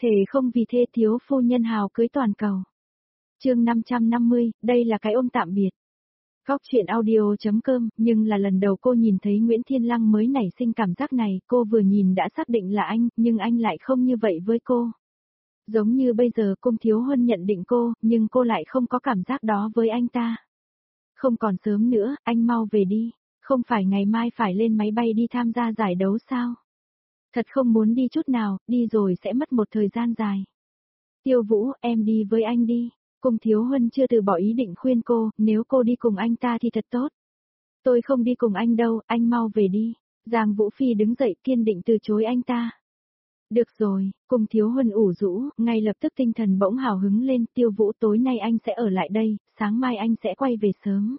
Thề không vì thế thiếu phu nhân hào cưới toàn cầu. Chương 550, đây là cái ôm tạm biệt. Góc chuyện audio.com, nhưng là lần đầu cô nhìn thấy Nguyễn Thiên Lăng mới nảy sinh cảm giác này, cô vừa nhìn đã xác định là anh, nhưng anh lại không như vậy với cô. Giống như bây giờ Cung Thiếu Huân nhận định cô, nhưng cô lại không có cảm giác đó với anh ta. Không còn sớm nữa, anh mau về đi, không phải ngày mai phải lên máy bay đi tham gia giải đấu sao? Thật không muốn đi chút nào, đi rồi sẽ mất một thời gian dài. Tiêu Vũ, em đi với anh đi. Cung Thiếu Huân chưa từ bỏ ý định khuyên cô, nếu cô đi cùng anh ta thì thật tốt. Tôi không đi cùng anh đâu, anh mau về đi. Giang Vũ Phi đứng dậy kiên định từ chối anh ta. Được rồi, Cung Thiếu Huân ủ rũ, ngay lập tức tinh thần bỗng hào hứng lên, Tiêu Vũ tối nay anh sẽ ở lại đây, sáng mai anh sẽ quay về sớm.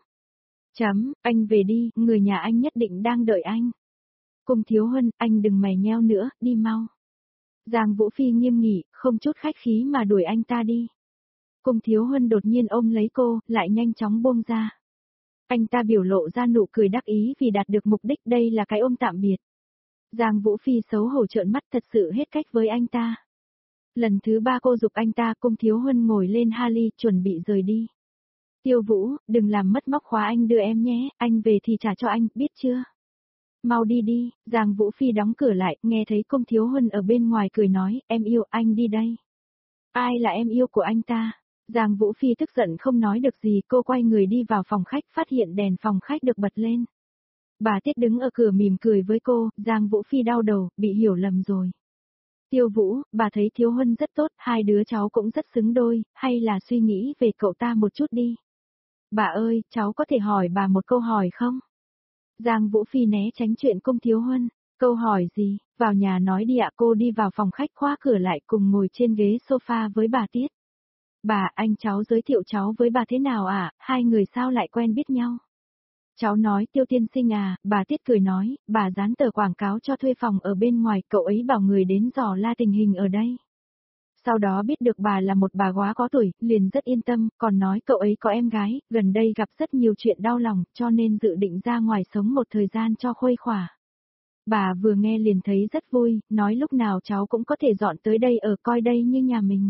Anh về đi, người nhà anh nhất định đang đợi anh. Cung Thiếu Huân, anh đừng mày nheo nữa, đi mau. Giang Vũ Phi nghiêm nghị, không chút khách khí mà đuổi anh ta đi. Cung Thiếu Huân đột nhiên ôm lấy cô, lại nhanh chóng buông ra. Anh ta biểu lộ ra nụ cười đắc ý vì đạt được mục đích, đây là cái ôm tạm biệt. Giang Vũ Phi xấu hổ trợn mắt, thật sự hết cách với anh ta. Lần thứ 3 cô giục anh ta, Cung Thiếu Huân ngồi lên Harley, chuẩn bị rời đi. Tiêu Vũ, đừng làm mất móc khóa, anh đưa em nhé, anh về thì trả cho anh, biết chưa? Mau đi đi, Giang Vũ Phi đóng cửa lại, nghe thấy Cung Thiếu Huân ở bên ngoài cười nói, em yêu anh đi đây. Ai là em yêu của anh ta? Giang Vũ Phi tức giận không nói được gì, cô quay người đi vào phòng khách, phát hiện đèn phòng khách được bật lên. Bà Tiết đứng ở cửa mỉm cười với cô, Giang Vũ Phi đau đầu, bị hiểu lầm rồi. Tiêu Vũ, bà thấy Thiếu Huân rất tốt, hai đứa cháu cũng rất xứng đôi, hay là suy nghĩ về cậu ta một chút đi. Bà ơi, cháu có thể hỏi bà một câu hỏi không? Giang Vũ Phi né tránh chuyện Cung Thiếu Huân. Câu hỏi gì? Vào nhà nói đi ạ. Cô đi vào phòng khách khóa cửa lại cùng ngồi trên ghế sofa với bà Tiết. Bà, anh cháu giới thiệu cháu với bà thế nào ạ? Hai người sao lại quen biết nhau? Cháu nói Tiêu tiên sinh à, bà Tiết cười nói, bà dán tờ quảng cáo cho thuê phòng ở bên ngoài, cậu ấy bảo người đến dò la tình hình ở đây. Sau đó biết được bà là một bà quá có tuổi, liền rất yên tâm, còn nói cậu ấy có em gái, gần đây gặp rất nhiều chuyện đau lòng, cho nên dự định ra ngoài sống một thời gian cho khuây khỏa. Bà vừa nghe liền thấy rất vui, nói lúc nào cháu cũng có thể dọn tới đây ở, coi đây như nhà mình.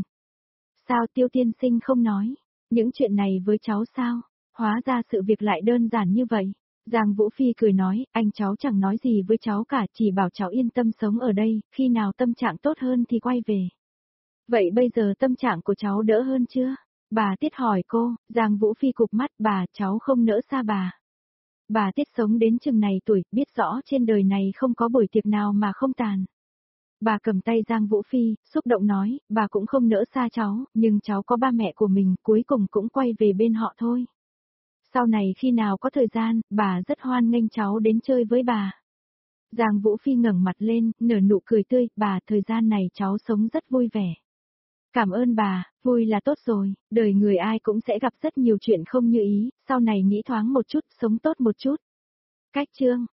Sao Tiêu tiên sinh không nói, những chuyện này với cháu sao? Hóa ra sự việc lại đơn giản như vậy. Giang Vũ Phi cười nói, anh cháu chẳng nói gì với cháu cả, chỉ bảo cháu yên tâm sống ở đây, khi nào tâm trạng tốt hơn thì quay về. Vậy bây giờ tâm trạng của cháu đỡ hơn chưa? Bà Tiết hỏi cô, Giang Vũ Phi cụp mắt, bà, cháu không nỡ xa bà. Bà Tiết sống đến chừng này tuổi, biết rõ trên đời này không có buổi tiệc nào mà không tàn. Bà cầm tay Giang Vũ Phi, xúc động nói, bà cũng không nỡ xa cháu, nhưng cháu có ba mẹ của mình, cuối cùng cũng quay về bên họ thôi. Sau này khi nào có thời gian, bà rất hoan nghênh cháu đến chơi với bà. Giang Vũ Phi ngẩng mặt lên, nở nụ cười tươi, bà, thời gian này cháu sống rất vui vẻ. Cảm ơn bà, vui là tốt rồi, đời người ai cũng sẽ gặp rất nhiều chuyện không như ý, sau này nghĩ thoáng một chút, sống tốt một chút. Cách chương